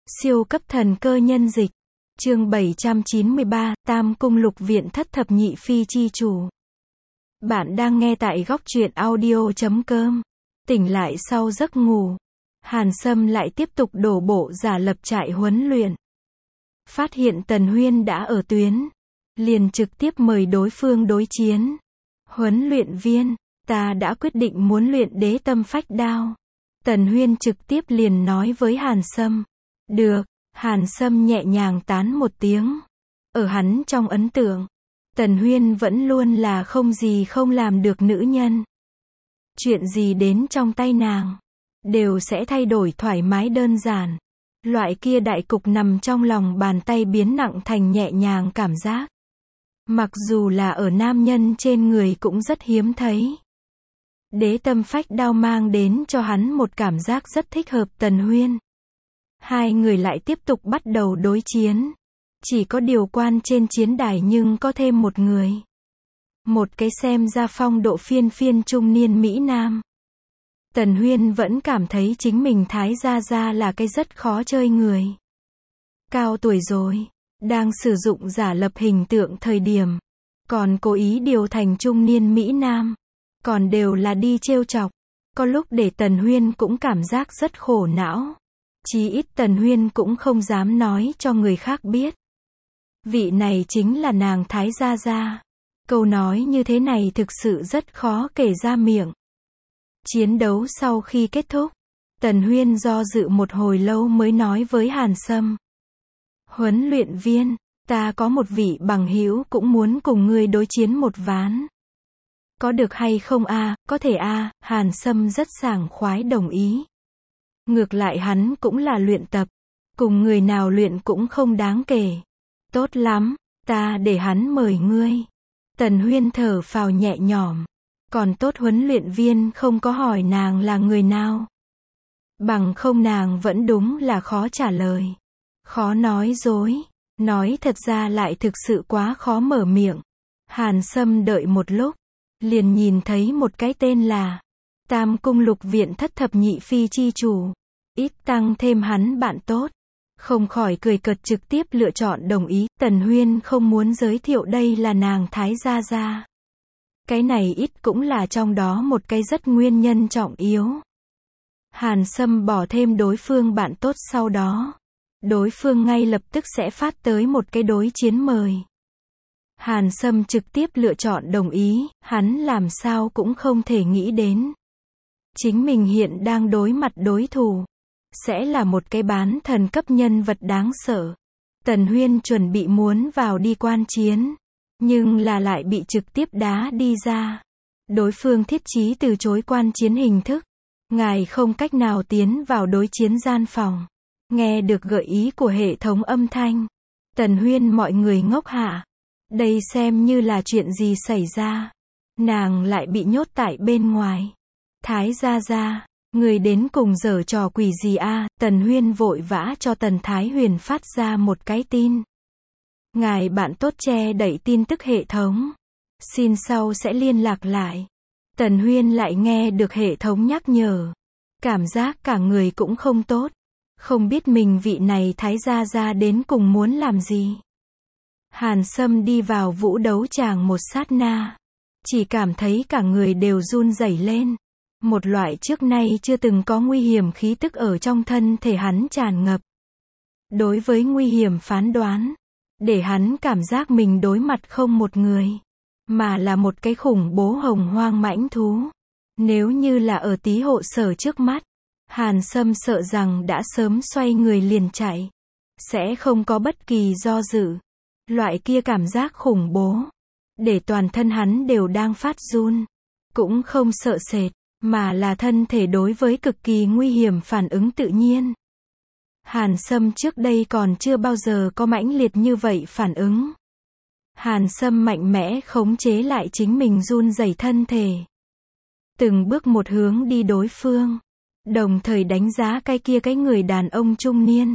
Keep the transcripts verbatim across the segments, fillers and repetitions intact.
Siêu cấp thần cơ nhân dịch. Chương bảy trăm chín mươi ba, Tam cung lục viện thất thập nhị phi chi chủ. Bạn đang nghe tại góc truyện audio chấm com. Tỉnh lại sau giấc ngủ, Hàn Sâm lại tiếp tục đổ bộ giả lập trại huấn luyện. Phát hiện Tần Huyên đã ở tuyến, liền trực tiếp mời đối phương đối chiến. Huấn luyện viên, ta đã quyết định muốn luyện đế tâm phách đao. Tần Huyên trực tiếp liền nói với Hàn Sâm. Được, Hàn Sâm nhẹ nhàng tán một tiếng. Ở hắn trong ấn tượng, Tần Huyên vẫn luôn là không gì không làm được nữ nhân. Chuyện gì đến trong tay nàng, đều sẽ thay đổi thoải mái đơn giản. Loại kia đại cục nằm trong lòng bàn tay biến nặng thành nhẹ nhàng cảm giác. Mặc dù là ở nam nhân trên người cũng rất hiếm thấy. Đế tâm phách đao mang đến cho hắn một cảm giác rất thích hợp Tần Huyên. Hai người lại tiếp tục bắt đầu đối chiến. Chỉ có điều quan trên chiến đài nhưng có thêm một người. Một cái xem ra phong độ phiên phiên trung niên Mỹ Nam. Tần Huyên vẫn cảm thấy chính mình Thái Gia Gia là cái rất khó chơi người. Cao tuổi rồi, đang sử dụng giả lập hình tượng thời điểm, còn cố ý điều thành trung niên Mỹ Nam. Còn đều là đi trêu chọc. Có lúc để Tần Huyên cũng cảm giác rất khổ não. Chí ít Tần Huyên cũng không dám nói cho người khác biết. Vị này chính là nàng Thái Gia Gia. Câu nói như thế này thực sự rất khó kể ra miệng. Chiến đấu sau khi kết thúc, Tần Huyên do dự một hồi lâu mới nói với Hàn Sâm. Huấn luyện viên, ta có một vị bằng hữu cũng muốn cùng ngươi đối chiến một ván. Có được hay không a? À? Có thể a, à, Hàn Sâm rất sảng khoái đồng ý. Ngược lại hắn cũng là luyện tập, cùng người nào luyện cũng không đáng kể. Tốt lắm, ta để hắn mời ngươi. Tần Huyên thở phào nhẹ nhõm. Còn tốt huấn luyện viên không có hỏi nàng là người nào. Bằng không nàng vẫn đúng là khó trả lời. Khó nói dối, nói thật ra lại thực sự quá khó mở miệng. Hàn Sâm đợi một lúc, liền nhìn thấy một cái tên là Tam cung lục viện thất thập nhị phi chi chủ. Ít tăng thêm hắn bạn tốt. Không khỏi cười cợt trực tiếp lựa chọn đồng ý. Tần Huyên không muốn giới thiệu đây là nàng Thái Gia Gia. Cái này ít cũng là trong đó một cái rất nguyên nhân trọng yếu. Hàn Sâm bỏ thêm đối phương bạn tốt sau đó. Đối phương ngay lập tức sẽ phát tới một cái đối chiến mời. Hàn Sâm trực tiếp lựa chọn đồng ý, hắn làm sao cũng không thể nghĩ đến. Chính mình hiện đang đối mặt đối thủ. Sẽ là một cái bán thần cấp nhân vật đáng sợ. Tần Huyên chuẩn bị muốn vào đi quan chiến. Nhưng là lại bị trực tiếp đá đi ra. Đối phương thiết chí từ chối quan chiến hình thức. Ngài không cách nào tiến vào đối chiến gian phòng. Nghe được gợi ý của hệ thống âm thanh. Tần Huyên mọi người ngốc hả? Đây xem như là chuyện gì xảy ra. Nàng lại bị nhốt tại bên ngoài. Thái Gia Gia, người đến cùng giở trò quỷ gì a? À? Tần Huyên vội vã cho Tần Thái Huyền phát ra một cái tin. Ngài bạn tốt che đậy tin tức hệ thống. Xin sau sẽ liên lạc lại. Tần Huyên lại nghe được hệ thống nhắc nhở. Cảm giác cả người cũng không tốt. Không biết mình vị này Thái Gia Gia đến cùng muốn làm gì. Hàn Sâm đi vào vũ đấu tràng một sát na. Chỉ cảm thấy cả người đều run rẩy lên. Một loại trước nay chưa từng có nguy hiểm khí tức ở trong thân thể hắn tràn ngập. Đối với nguy hiểm phán đoán, để hắn cảm giác mình đối mặt không một người, mà là một cái khủng bố hồng hoang mãnh thú. Nếu như là ở tí hộ sở trước mắt, Hàn Sâm sợ rằng đã sớm xoay người liền chạy. Sẽ không có bất kỳ do dự. Loại kia cảm giác khủng bố, để toàn thân hắn đều đang phát run. Cũng không sợ sệt, mà là thân thể đối với cực kỳ nguy hiểm phản ứng tự nhiên. Hàn Sâm trước đây còn chưa bao giờ có mãnh liệt như vậy phản ứng. Hàn Sâm mạnh mẽ khống chế lại chính mình run rẩy thân thể. Từng bước một hướng đi đối phương. Đồng thời đánh giá cái kia cái người đàn ông trung niên.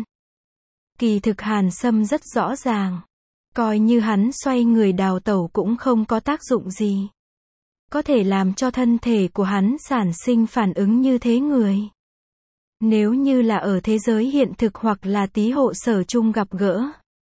Kỳ thực Hàn Sâm rất rõ ràng. Coi như hắn xoay người đào tẩu cũng không có tác dụng gì. Có thể làm cho thân thể của hắn sản sinh phản ứng như thế người. Nếu như là ở thế giới hiện thực hoặc là tí hộ sở chung gặp gỡ,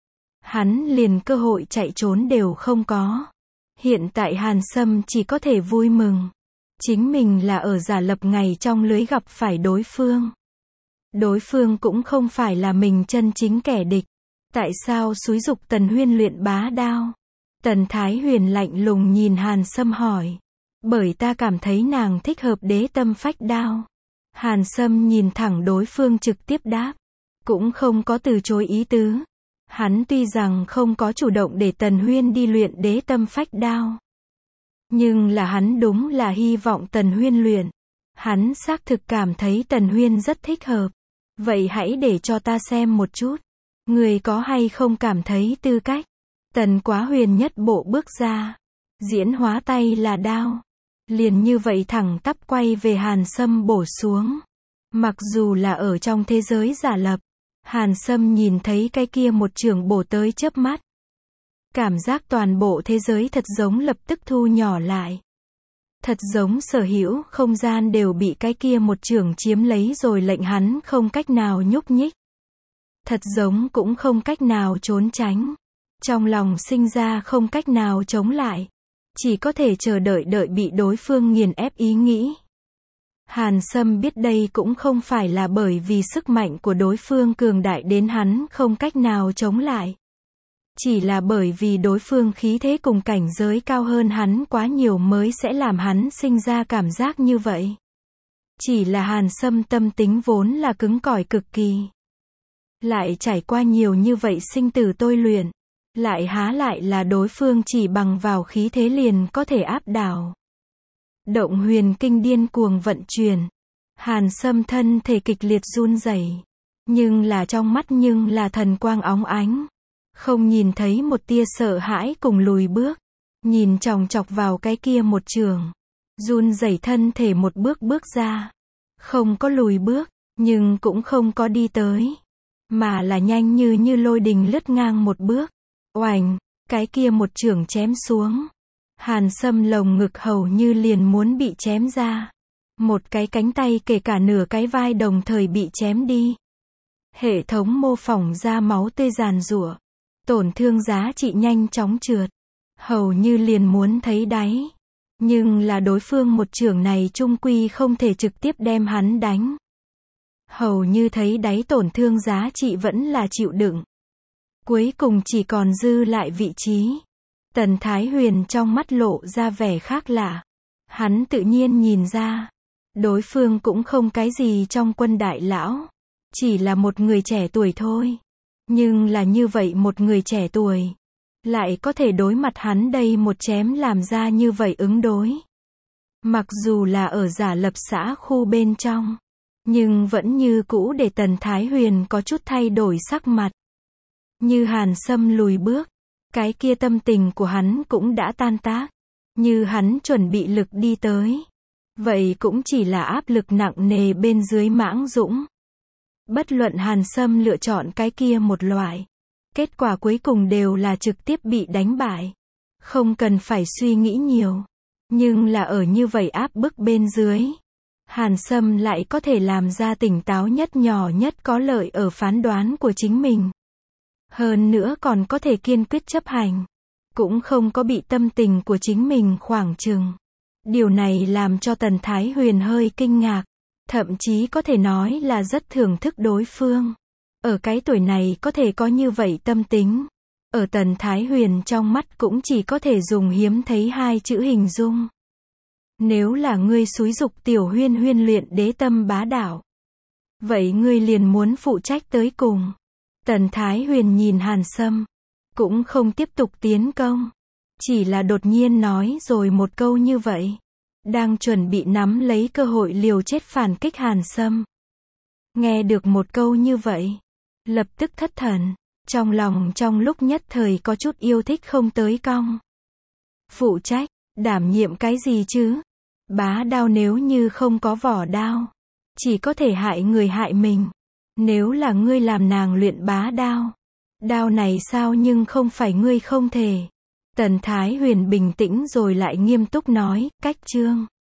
hắn liền cơ hội chạy trốn đều không có. Hiện tại Hàn Sâm chỉ có thể vui mừng. Chính mình là ở giả lập ngày trong lưới gặp phải đối phương. Đối phương cũng không phải là mình chân chính kẻ địch. Tại sao xúi giục Tần Huyên luyện bá đao? Tần Thái Huyền lạnh lùng nhìn Hàn Sâm hỏi. Bởi ta cảm thấy nàng thích hợp đế tâm phách đao. Hàn Sâm nhìn thẳng đối phương trực tiếp đáp. Cũng không có từ chối ý tứ. Hắn tuy rằng không có chủ động để Tần Huyên đi luyện đế tâm phách đao. Nhưng là hắn đúng là hy vọng Tần Huyên luyện. Hắn xác thực cảm thấy Tần Huyên rất thích hợp. Vậy hãy để cho ta xem một chút. Người có hay không cảm thấy tư cách? Tần Quá Huyền nhất bộ bước ra. Diễn hóa tay là đao. Liền như vậy thẳng tắp quay về Hàn Sâm bổ xuống. Mặc dù là ở trong thế giới giả lập, Hàn Sâm nhìn thấy cái kia một chưởng bổ tới chớp mắt. Cảm giác toàn bộ thế giới thật giống lập tức thu nhỏ lại. Thật giống sở hữu không gian đều bị cái kia một chưởng chiếm lấy rồi lệnh hắn không cách nào nhúc nhích. Thật giống cũng không cách nào trốn tránh. Trong lòng sinh ra không cách nào chống lại. Chỉ có thể chờ đợi đợi bị đối phương nghiền ép ý nghĩ. Hàn Sâm biết đây cũng không phải là bởi vì sức mạnh của đối phương cường đại đến hắn không cách nào chống lại. Chỉ là bởi vì đối phương khí thế cùng cảnh giới cao hơn hắn quá nhiều mới sẽ làm hắn sinh ra cảm giác như vậy. Chỉ là Hàn Sâm tâm tính vốn là cứng cỏi cực kỳ. Lại trải qua nhiều như vậy sinh tử tôi luyện. Lại há lại là đối phương chỉ bằng vào khí thế liền có thể áp đảo. Động huyền kinh điên cuồng vận chuyển. Hàn Sâm thân thể kịch liệt run rẩy. Nhưng là trong mắt nhưng là thần quang óng ánh. Không nhìn thấy một tia sợ hãi cùng lùi bước. Nhìn chòng chọc vào cái kia một trường. Run rẩy thân thể một bước bước ra. Không có lùi bước, nhưng cũng không có đi tới. Mà là nhanh như như lôi đình lướt ngang một bước. Oành, cái kia một chưởng chém xuống. Hàn Sâm lồng ngực hầu như liền muốn bị chém ra. Một cái cánh tay kể cả nửa cái vai đồng thời bị chém đi. Hệ thống mô phỏng ra máu tươi giàn giụa. Tổn thương giá trị nhanh chóng trượt. Hầu như liền muốn thấy đáy. Nhưng là đối phương một chưởng này chung quy không thể trực tiếp đem hắn đánh. Hầu như thấy đáy tổn thương giá trị vẫn là chịu đựng. Cuối cùng chỉ còn dư lại vị trí. Tần Thái Huyền trong mắt lộ ra vẻ khác lạ. Hắn tự nhiên nhìn ra. Đối phương cũng không cái gì trong quân đại lão. Chỉ là một người trẻ tuổi thôi. Nhưng là như vậy một người trẻ tuổi. Lại có thể đối mặt hắn đây một chém làm ra như vậy ứng đối. Mặc dù là ở giả lập xã khu bên trong. Nhưng vẫn như cũ để Tần Thái Huyền có chút thay đổi sắc mặt. Như Hàn Sâm lùi bước. Cái kia tâm tình của hắn cũng đã tan tác. Như hắn chuẩn bị lực đi tới. Vậy cũng chỉ là áp lực nặng nề bên dưới mãng dũng. Bất luận Hàn Sâm lựa chọn cái kia một loại. Kết quả cuối cùng đều là trực tiếp bị đánh bại. Không cần phải suy nghĩ nhiều. Nhưng là ở như vậy áp bức bên dưới. Hàn Sâm lại có thể làm ra tỉnh táo nhất nhỏ nhất có lợi ở phán đoán của chính mình. Hơn nữa còn có thể kiên quyết chấp hành. Cũng không có bị tâm tình của chính mình khoảng chừng. Điều này làm cho Tần Thái Huyền hơi kinh ngạc. Thậm chí có thể nói là rất thưởng thức đối phương. Ở cái tuổi này có thể có như vậy tâm tính. Ở Tần Thái Huyền trong mắt cũng chỉ có thể dùng hiếm thấy hai chữ hình dung. Nếu là ngươi xúi giục Tiểu Huyên Huyên luyện đế tâm bá đạo. Vậy ngươi liền muốn phụ trách tới cùng. Tần Thái Huyền nhìn Hàn Sâm. Cũng không tiếp tục tiến công. Chỉ là đột nhiên nói rồi một câu như vậy. Đang chuẩn bị nắm lấy cơ hội liều chết phản kích Hàn Sâm. Nghe được một câu như vậy. Lập tức thất thần. Trong lòng trong lúc nhất thời có chút yêu thích không tới cong. Phụ trách, đảm nhiệm cái gì chứ? Bá đao nếu như không có vỏ đao. Chỉ có thể hại người hại mình. Nếu là ngươi làm nàng luyện bá đao. Đao này sao nhưng không phải ngươi không thể. Tần Thái Huyền bình tĩnh rồi lại nghiêm túc nói, cách chương.